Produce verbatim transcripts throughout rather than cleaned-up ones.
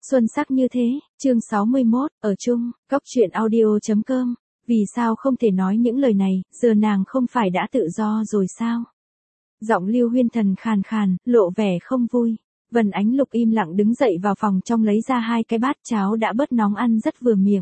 Xuân sắc như thế, chương sáu mươi mốt, ở chung, góc truyện audio.com. Vì sao không thể nói những lời này, giờ nàng không phải đã tự do rồi sao? Giọng Lưu Huyên Thần khàn khàn, lộ vẻ không vui. Vân Ánh Lục im lặng đứng dậy vào phòng trong lấy ra hai cái bát cháo đã bớt nóng ăn rất vừa miệng.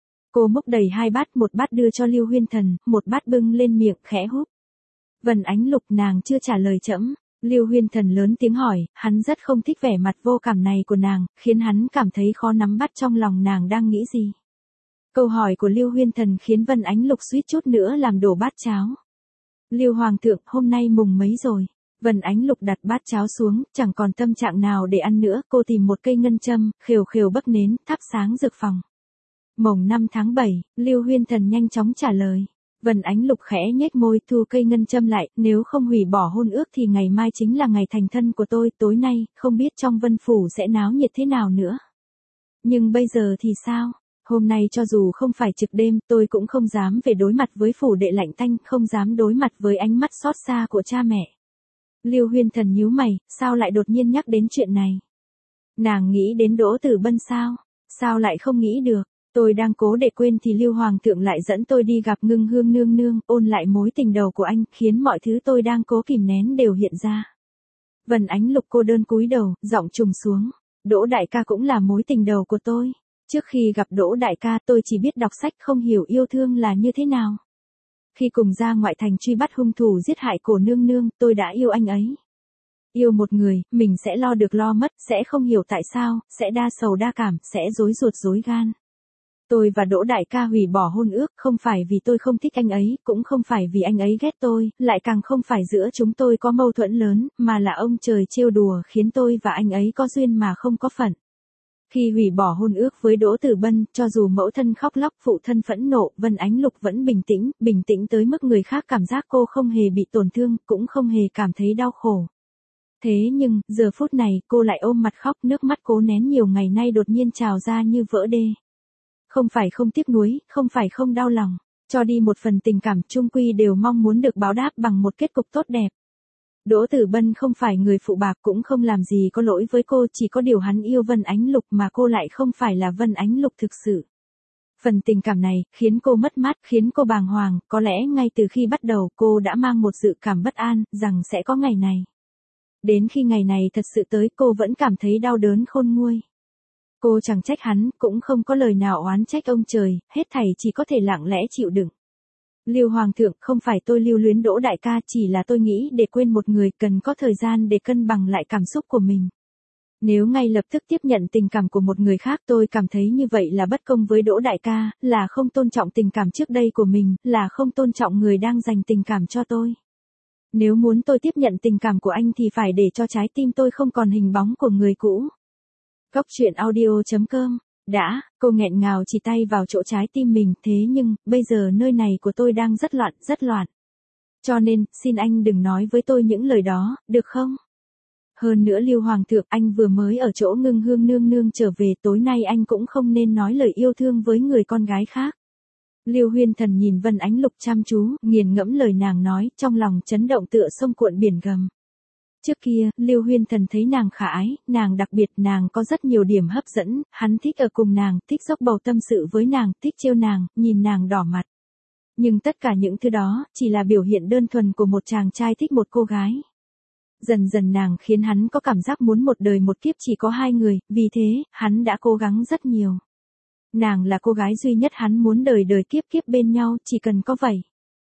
Cô múc đầy hai bát, một bát đưa cho Lưu Huyên Thần, một bát bưng lên miệng khẽ húp. Vân Ánh Lục nàng chưa trả lời trẫm. Lưu Huyên Thần lớn tiếng hỏi, hắn rất không thích vẻ mặt vô cảm này của nàng, khiến hắn cảm thấy khó nắm bắt trong lòng nàng đang nghĩ gì. Câu hỏi của Lưu Huyên Thần khiến Vân Ánh Lục suýt chút nữa làm đổ bát cháo. Lưu Hoàng thượng, hôm nay mùng mấy rồi? Vân Ánh Lục đặt bát cháo xuống, chẳng còn tâm trạng nào để ăn nữa, cô tìm một cây ngân châm, khều khều bắc nến, thắp sáng dược phòng. Mồng năm tháng bảy, Lưu Huyên Thần nhanh chóng trả lời. Vân Ánh Lục khẽ nhếch môi thu cây ngân châm lại, nếu không hủy bỏ hôn ước thì ngày mai chính là ngày thành thân của tôi, tối nay, không biết trong Vân Phủ sẽ náo nhiệt thế nào nữa. Nhưng bây giờ thì sao? Hôm nay cho dù không phải trực đêm, tôi cũng không dám về đối mặt với phủ đệ lạnh tanh, không dám đối mặt với ánh mắt xót xa của cha mẹ. Lưu Huyên Thần nhíu mày, sao lại đột nhiên nhắc đến chuyện này? Nàng nghĩ đến Đỗ Tử Bân sao? Sao lại không nghĩ được? Tôi đang cố để quên thì Lưu Hoàng thượng lại dẫn tôi đi gặp Ngưng Hương nương nương, ôn lại mối tình đầu của anh, khiến mọi thứ tôi đang cố kìm nén đều hiện ra. Vân Ánh Lục cô đơn cúi đầu, giọng trùng xuống. Đỗ đại ca cũng là mối tình đầu của tôi. Trước khi gặp Đỗ đại ca tôi chỉ biết đọc sách không hiểu yêu thương là như thế nào. Khi cùng ra ngoại thành truy bắt hung thủ giết hại Cổ nương nương, tôi đã yêu anh ấy. Yêu một người, mình sẽ lo được lo mất, sẽ không hiểu tại sao, sẽ đa sầu đa cảm, sẽ rối ruột rối gan. Tôi và Đỗ đại ca hủy bỏ hôn ước, không phải vì tôi không thích anh ấy, cũng không phải vì anh ấy ghét tôi, lại càng không phải giữa chúng tôi có mâu thuẫn lớn, mà là ông trời trêu đùa khiến tôi và anh ấy có duyên mà không có phận. Khi hủy bỏ hôn ước với Đỗ Tử Bân, cho dù mẫu thân khóc lóc, phụ thân phẫn nộ, Vân Ánh Lục vẫn bình tĩnh, bình tĩnh tới mức người khác cảm giác cô không hề bị tổn thương, cũng không hề cảm thấy đau khổ. Thế nhưng, giờ phút này, cô lại ôm mặt khóc, nước mắt cố nén nhiều ngày nay đột nhiên trào ra như vỡ đê. Không phải không tiếc nuối, không phải không đau lòng, cho đi một phần tình cảm, chung quy đều mong muốn được báo đáp bằng một kết cục tốt đẹp. Đỗ Tử Bân không phải người phụ bạc, cũng không làm gì có lỗi với cô, chỉ có điều hắn yêu Vân Ánh Lục mà cô lại không phải là Vân Ánh Lục thực sự. Phần tình cảm này, khiến cô mất mát, khiến cô bàng hoàng, có lẽ ngay từ khi bắt đầu cô đã mang một dự cảm bất an, rằng sẽ có ngày này. Đến khi ngày này thật sự tới cô vẫn cảm thấy đau đớn khôn nguôi. Cô chẳng trách hắn, cũng không có lời nào oán trách ông trời, hết thảy chỉ có thể lặng lẽ chịu đựng. Lưu Hoàng thượng, không phải tôi lưu luyến Đỗ đại ca, chỉ là tôi nghĩ để quên một người cần có thời gian để cân bằng lại cảm xúc của mình. Nếu ngay lập tức tiếp nhận tình cảm của một người khác, tôi cảm thấy như vậy là bất công với Đỗ đại ca, là không tôn trọng tình cảm trước đây của mình, là không tôn trọng người đang dành tình cảm cho tôi. Nếu muốn tôi tiếp nhận tình cảm của anh thì phải để cho trái tim tôi không còn hình bóng của người cũ. Góc truyện audio.com. Đã, cô nghẹn ngào chỉ tay vào chỗ trái tim mình, thế nhưng, bây giờ nơi này của tôi đang rất loạn, rất loạn. Cho nên, xin anh đừng nói với tôi những lời đó, được không? Hơn nữa Lưu Hoàng thượng, anh vừa mới ở chỗ Ngưng Hương nương nương trở về, tối nay anh cũng không nên nói lời yêu thương với người con gái khác. Lưu Huyên Thần nhìn Vân Ánh Lục chăm chú, nghiền ngẫm lời nàng nói, trong lòng chấn động tựa sông cuộn biển gầm. Trước kia, Lưu Huyên Thần thấy nàng khả ái, nàng đặc biệt, nàng có rất nhiều điểm hấp dẫn, hắn thích ở cùng nàng, thích dốc bầu tâm sự với nàng, thích trêu nàng, nhìn nàng đỏ mặt. Nhưng tất cả những thứ đó, chỉ là biểu hiện đơn thuần của một chàng trai thích một cô gái. Dần dần nàng khiến hắn có cảm giác muốn một đời một kiếp chỉ có hai người, vì thế, hắn đã cố gắng rất nhiều. Nàng là cô gái duy nhất hắn muốn đời đời kiếp kiếp bên nhau, chỉ cần có vậy.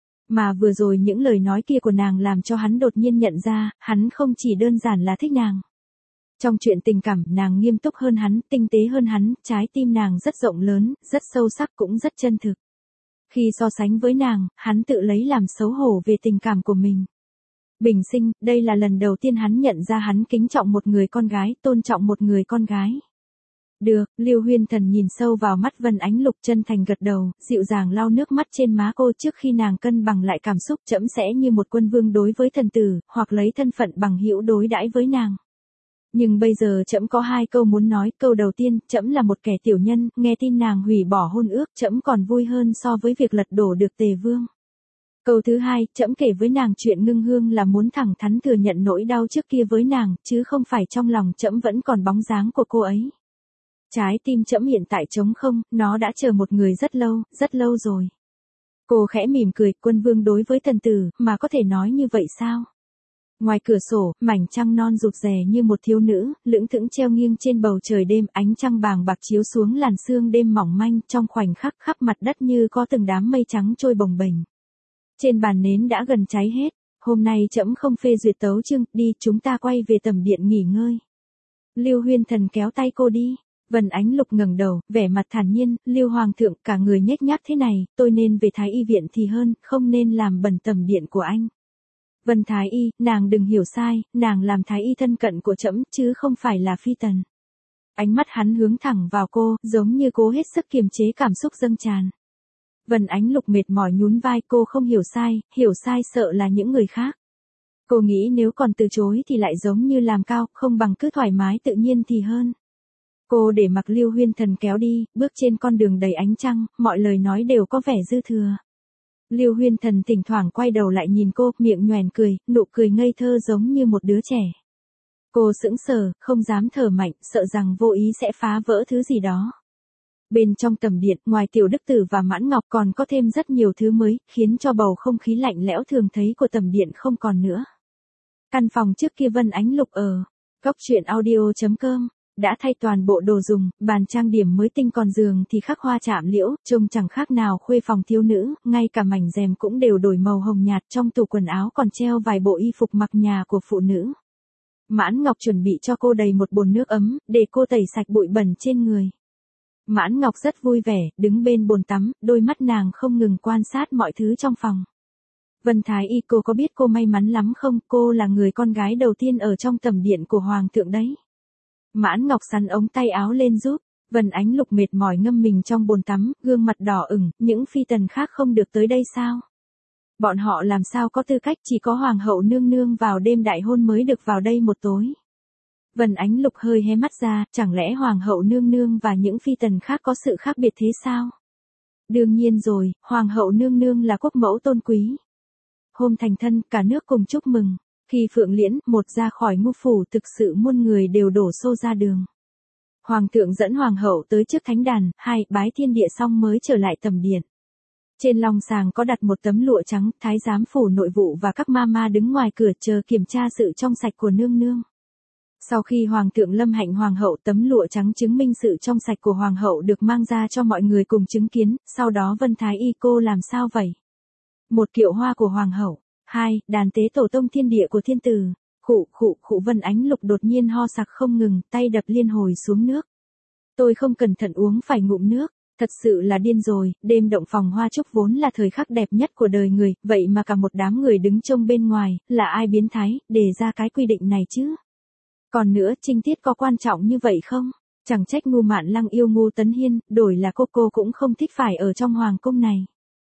Mà vừa rồi những lời nói kia của nàng làm cho hắn đột nhiên nhận ra, hắn không chỉ đơn giản là thích nàng. Trong chuyện tình cảm, nàng nghiêm túc hơn hắn, tinh tế hơn hắn, trái tim nàng rất rộng lớn, rất sâu sắc cũng rất chân thực. Khi so sánh với nàng, hắn tự lấy làm xấu hổ về tình cảm của mình. Bình sinh, đây là lần đầu tiên hắn nhận ra hắn kính trọng một người con gái, tôn trọng một người con gái. Được, Lưu Huyên Thần nhìn sâu vào mắt Vân Ánh Lục, chân thành gật đầu, dịu dàng lau nước mắt trên má cô. Trước khi nàng cân bằng lại cảm xúc, trẫm sẽ như một quân vương đối với thần tử, hoặc lấy thân phận bằng hữu đối đãi với nàng. Nhưng bây giờ trẫm có hai câu muốn nói, câu đầu tiên, trẫm là một kẻ tiểu nhân, nghe tin nàng hủy bỏ hôn ước, trẫm còn vui hơn so với việc lật đổ được Tề Vương. Câu thứ hai, trẫm kể với nàng chuyện Ngưng Hương là muốn thẳng thắn thừa nhận nỗi đau trước kia với nàng, chứ không phải trong lòng trẫm vẫn còn bóng dáng của cô ấy. Trái tim trẫm hiện tại trống không, nó đã chờ một người rất lâu, rất lâu rồi. Cô khẽ mỉm cười, quân vương đối với thần tử, mà có thể nói như vậy sao? Ngoài cửa sổ, mảnh trăng non rụt rè như một thiếu nữ, lững thững treo nghiêng trên bầu trời đêm, ánh trăng bàng bạc chiếu xuống làn sương đêm mỏng manh, trong khoảnh khắc khắp mặt đất như có từng đám mây trắng trôi bồng bềnh. Trên bàn nến đã gần cháy hết, hôm nay trẫm không phê duyệt tấu chương, đi, chúng ta quay về tầm điện nghỉ ngơi. Lưu Huyên Thần kéo tay cô đi. Vân Ánh Lục ngẩng đầu, vẻ mặt thản nhiên, Lưu Hoàng thượng, cả người nhếch nhác thế này, tôi nên về Thái Y viện thì hơn, không nên làm bẩn tầm điện của anh. Vân Thái Y, nàng đừng hiểu sai, nàng làm Thái Y thân cận của trẫm, chứ không phải là phi tần. Ánh mắt hắn hướng thẳng vào cô, giống như cố hết sức kiềm chế cảm xúc dâng tràn. Vân Ánh Lục mệt mỏi nhún vai, cô không hiểu sai, hiểu sai sợ là những người khác. Cô nghĩ nếu còn từ chối thì lại giống như làm cao, không bằng cứ thoải mái tự nhiên thì hơn. Cô để mặc Lưu Huyên Thần kéo đi, bước trên con đường đầy ánh trăng, mọi lời nói đều có vẻ dư thừa. Lưu Huyên Thần thỉnh thoảng quay đầu lại nhìn cô, miệng nhoẻn cười, nụ cười ngây thơ giống như một đứa trẻ. Cô sững sờ, không dám thở mạnh, sợ rằng vô ý sẽ phá vỡ thứ gì đó. Bên trong tầm điện, ngoài Tiểu Đức Tử và Mãn Ngọc còn có thêm rất nhiều thứ mới, khiến cho bầu không khí lạnh lẽo thường thấy của tầm điện không còn nữa. Căn phòng trước kia Vân Ánh Lục ở, góc truyện audio chấm com. Đã thay toàn bộ đồ dùng, bàn trang điểm mới tinh, còn giường thì khắc hoa chạm liễu, trông chẳng khác nào khuê phòng thiếu nữ, ngay cả mảnh rèm cũng đều đổi màu hồng nhạt, trong tủ quần áo còn treo vài bộ y phục mặc nhà của phụ nữ. Mãn Ngọc chuẩn bị cho cô đầy một bồn nước ấm, để cô tẩy sạch bụi bẩn trên người. Mãn Ngọc rất vui vẻ, đứng bên bồn tắm, đôi mắt nàng không ngừng quan sát mọi thứ trong phòng. Vân Thái Y, cô có biết cô may mắn lắm không, cô là người con gái đầu tiên ở trong tầm điện của Hoàng thượng đấy. Mãn Ngọc sắn ống tay áo lên giúp, Vân Ánh Lục mệt mỏi ngâm mình trong bồn tắm, gương mặt đỏ ửng, những phi tần khác không được tới đây sao? Bọn họ làm sao có tư cách, chỉ có Hoàng hậu nương nương vào đêm đại hôn mới được vào đây một tối. Vân Ánh Lục hơi hé mắt ra, chẳng lẽ Hoàng hậu nương nương và những phi tần khác có sự khác biệt thế sao? Đương nhiên rồi, Hoàng hậu nương nương là quốc mẫu tôn quý. Hôm thành thân, cả nước cùng chúc mừng. Khi Phượng Liễn, một ra khỏi ngũ phủ, thực sự muôn người đều đổ xô ra đường. Hoàng thượng dẫn hoàng hậu tới trước thánh đàn, hai, bái thiên địa xong mới trở lại tầm điện. Trên long sàng có đặt một tấm lụa trắng, thái giám phủ nội vụ và các ma ma đứng ngoài cửa chờ kiểm tra sự trong sạch của nương nương. Sau khi hoàng thượng lâm hạnh hoàng hậu, tấm lụa trắng chứng minh sự trong sạch của hoàng hậu được mang ra cho mọi người cùng chứng kiến, sau đó Vân Thái Y, cô làm sao vậy? Một kiệu hoa của hoàng hậu. Hai, đàn tế tổ tông thiên địa của thiên tử. Khụ khụ khụ Vân Ánh Lục đột nhiên ho sặc không ngừng, tay đập liên hồi xuống nước. Tôi không cẩn thận uống phải ngụm nước, thật sự là điên rồi, đêm động phòng hoa trúc vốn là thời khắc đẹp nhất của đời người, vậy mà cả một đám người đứng trông bên ngoài, là ai biến thái, đề ra cái quy định này chứ? Còn nữa, trinh tiết có quan trọng như vậy không? Chẳng trách Ngu Mạn Lăng yêu Ngu Tấn Hiên, đổi là cô cô cũng không thích phải ở trong hoàng cung này.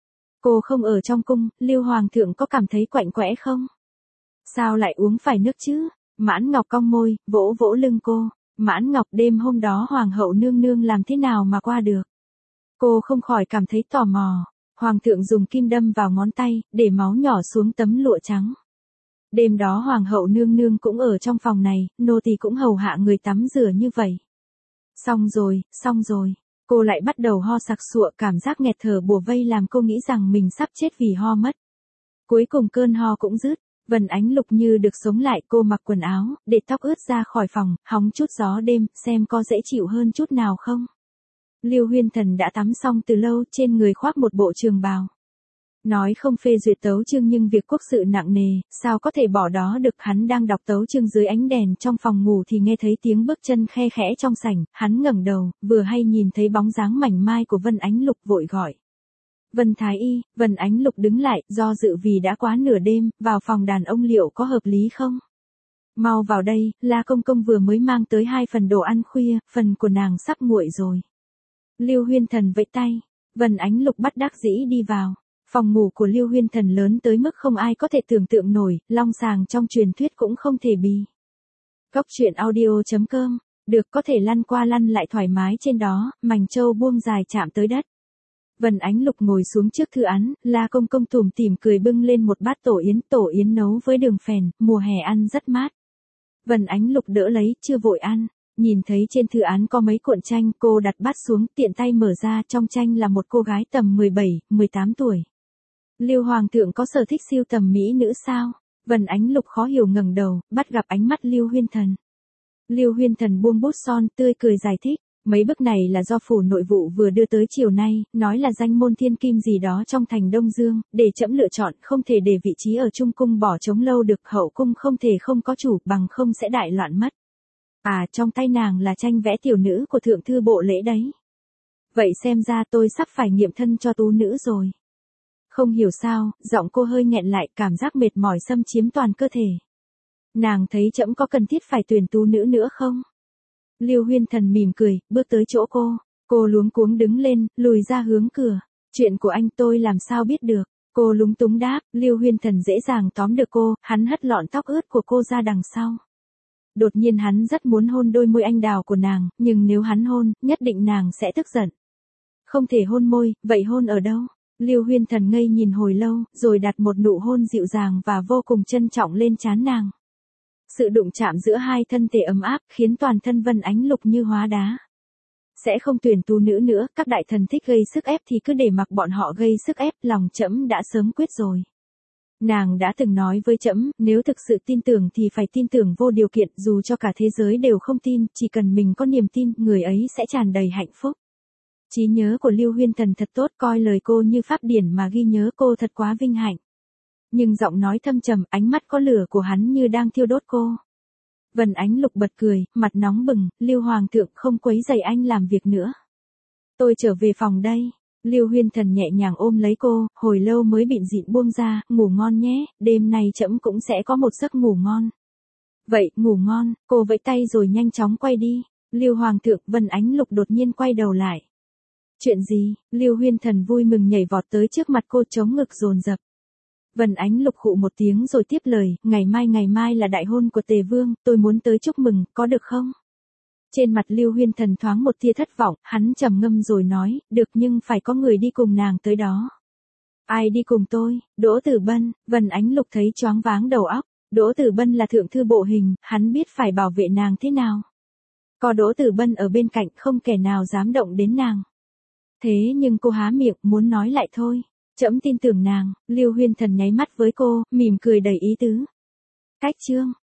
Cô không ở trong cung, Lưu Hoàng thượng có cảm thấy quạnh quẽ không? Sao lại uống phải nước chứ? Mãn Ngọc cong môi, vỗ vỗ lưng cô. Mãn Ngọc, đêm hôm đó Hoàng hậu nương nương làm thế nào mà qua được? Cô không khỏi cảm thấy tò mò. Hoàng thượng dùng kim đâm vào ngón tay, để máu nhỏ xuống tấm lụa trắng. Đêm đó Hoàng hậu nương nương cũng ở trong phòng này, nô tỳ cũng hầu hạ người tắm rửa như vậy. Xong rồi, xong rồi. Cô lại bắt đầu ho sặc sụa, cảm giác nghẹt thở bủa vây làm cô nghĩ rằng mình sắp chết vì ho mất. Cuối cùng cơn ho cũng dứt, Vân Ánh Lục như được sống lại, cô mặc quần áo, để tóc ướt ra khỏi phòng, hóng chút gió đêm, xem có dễ chịu hơn chút nào không. Lưu Huyên Thần đã tắm xong từ lâu, trên người khoác một bộ trường bào. Nói không phê duyệt tấu chương nhưng việc quốc sự nặng nề, sao có thể bỏ đó được. Hắn đang đọc tấu chương dưới ánh đèn trong phòng ngủ thì nghe thấy tiếng bước chân khe khẽ trong sảnh, hắn ngẩng đầu, vừa hay nhìn thấy bóng dáng mảnh mai của Vân Ánh Lục, vội gọi. Vân Thái Y. Vân Ánh Lục đứng lại, do dự vì đã quá nửa đêm, vào phòng đàn ông liệu có hợp lý không? Mau vào đây, La Công Công vừa mới mang tới hai phần đồ ăn khuya, phần của nàng sắp nguội rồi. Lưu Huyên Thần vẫy tay, Vân Ánh Lục bất đắc dĩ đi vào. Phòng ngủ của Lưu Huyên Thần lớn tới mức không ai có thể tưởng tượng nổi, long sàng trong truyền thuyết cũng không thể bì. Góc truyện audio chấm com, được có thể lăn qua lăn lại thoải mái trên đó, mảnh trâu buông dài chạm tới đất. Vân Ánh Lục ngồi xuống trước thư án, La Công Công tủm tỉm cười bưng lên một bát tổ yến, tổ yến nấu với đường phèn, mùa hè ăn rất mát. Vân Ánh Lục đỡ lấy, chưa vội ăn. Nhìn thấy trên thư án có mấy cuộn tranh, cô đặt bát xuống, tiện tay mở ra, trong tranh là một cô gái tầm mười bảy, mười tám tuổi. Lưu Hoàng thượng có sở thích siêu tầm mỹ nữ sao? Vân Ánh Lục khó hiểu ngẩng đầu, bắt gặp ánh mắt Lưu Huyên Thần. Lưu Huyên Thần buông bút son, tươi cười giải thích. Mấy bức này là do phủ nội vụ vừa đưa tới chiều nay, nói là danh môn thiên kim gì đó trong thành Đông Dương, để trẫm lựa chọn, không thể để vị trí ở trung cung bỏ trống lâu được, hậu cung không thể không có chủ, bằng không sẽ đại loạn mất. À, trong tay nàng là tranh vẽ tiểu nữ của thượng thư bộ lễ đấy. Vậy xem ra tôi sắp phải nghiệm thân cho tú nữ rồi. Không hiểu sao, giọng cô hơi nghẹn lại, cảm giác mệt mỏi xâm chiếm toàn cơ thể. Nàng thấy trẫm có cần thiết phải tuyển tú nữ nữa không? Lưu Huyên Thần mỉm cười, bước tới chỗ cô. Cô luống cuống đứng lên, lùi ra hướng cửa. Chuyện của anh tôi làm sao biết được? Cô lúng túng đáp, Lưu Huyên Thần dễ dàng tóm được cô, hắn hất lọn tóc ướt của cô ra đằng sau. Đột nhiên hắn rất muốn hôn đôi môi anh đào của nàng, nhưng nếu hắn hôn, nhất định nàng sẽ tức giận. Không thể hôn môi, vậy hôn ở đâu? Lưu Huyên Thần ngây nhìn hồi lâu, rồi đặt một nụ hôn dịu dàng và vô cùng trân trọng lên trán nàng. Sự đụng chạm giữa hai thân thể ấm áp, khiến toàn thân Vân Ánh Lục như hóa đá. Sẽ không tuyển tú nữ nữa, các đại thần thích gây sức ép thì cứ để mặc bọn họ gây sức ép, lòng trẫm đã sớm quyết rồi. Nàng đã từng nói với trẫm, nếu thực sự tin tưởng thì phải tin tưởng vô điều kiện, dù cho cả thế giới đều không tin, chỉ cần mình có niềm tin, người ấy sẽ tràn đầy hạnh phúc. Trí nhớ của Lưu Huyên Thần thật tốt, coi lời cô như pháp điển mà ghi nhớ, cô thật quá vinh hạnh. Nhưng giọng nói thâm trầm, ánh mắt có lửa của hắn như đang thiêu đốt cô. Vân Ánh Lục bật cười, mặt nóng bừng, Lưu Hoàng thượng không quấy rầy anh làm việc nữa. Tôi trở về phòng đây. Lưu Huyên Thần nhẹ nhàng ôm lấy cô, hồi lâu mới bịn dịn buông ra, ngủ ngon nhé, đêm nay trẫm cũng sẽ có một giấc ngủ ngon. Vậy, ngủ ngon, cô vẫy tay rồi nhanh chóng quay đi. Lưu Hoàng thượng, Vân Ánh Lục đột nhiên quay đầu lại. Chuyện gì? Lưu Huyên Thần vui mừng nhảy vọt tới trước mặt cô, chống ngực dồn dập. Vân Ánh Lục khụ một tiếng rồi tiếp lời, ngày mai ngày mai là đại hôn của Tề Vương, tôi muốn tới chúc mừng, có được không? Trên mặt Lưu Huyên Thần thoáng một tia thất vọng, hắn trầm ngâm rồi nói, được nhưng phải có người đi cùng nàng tới đó. Ai đi cùng tôi? Đỗ Tử Bân. Vân Ánh Lục thấy choáng váng đầu óc. Đỗ Tử Bân là thượng thư bộ hình, hắn biết phải bảo vệ nàng thế nào. Có Đỗ Tử Bân ở bên cạnh, không kẻ nào dám động đến nàng. Thế nhưng cô há miệng, muốn nói lại thôi. Trẫm tin tưởng nàng. Lưu Huyên Thần nháy mắt với cô, mỉm cười đầy ý tứ. Cách chương.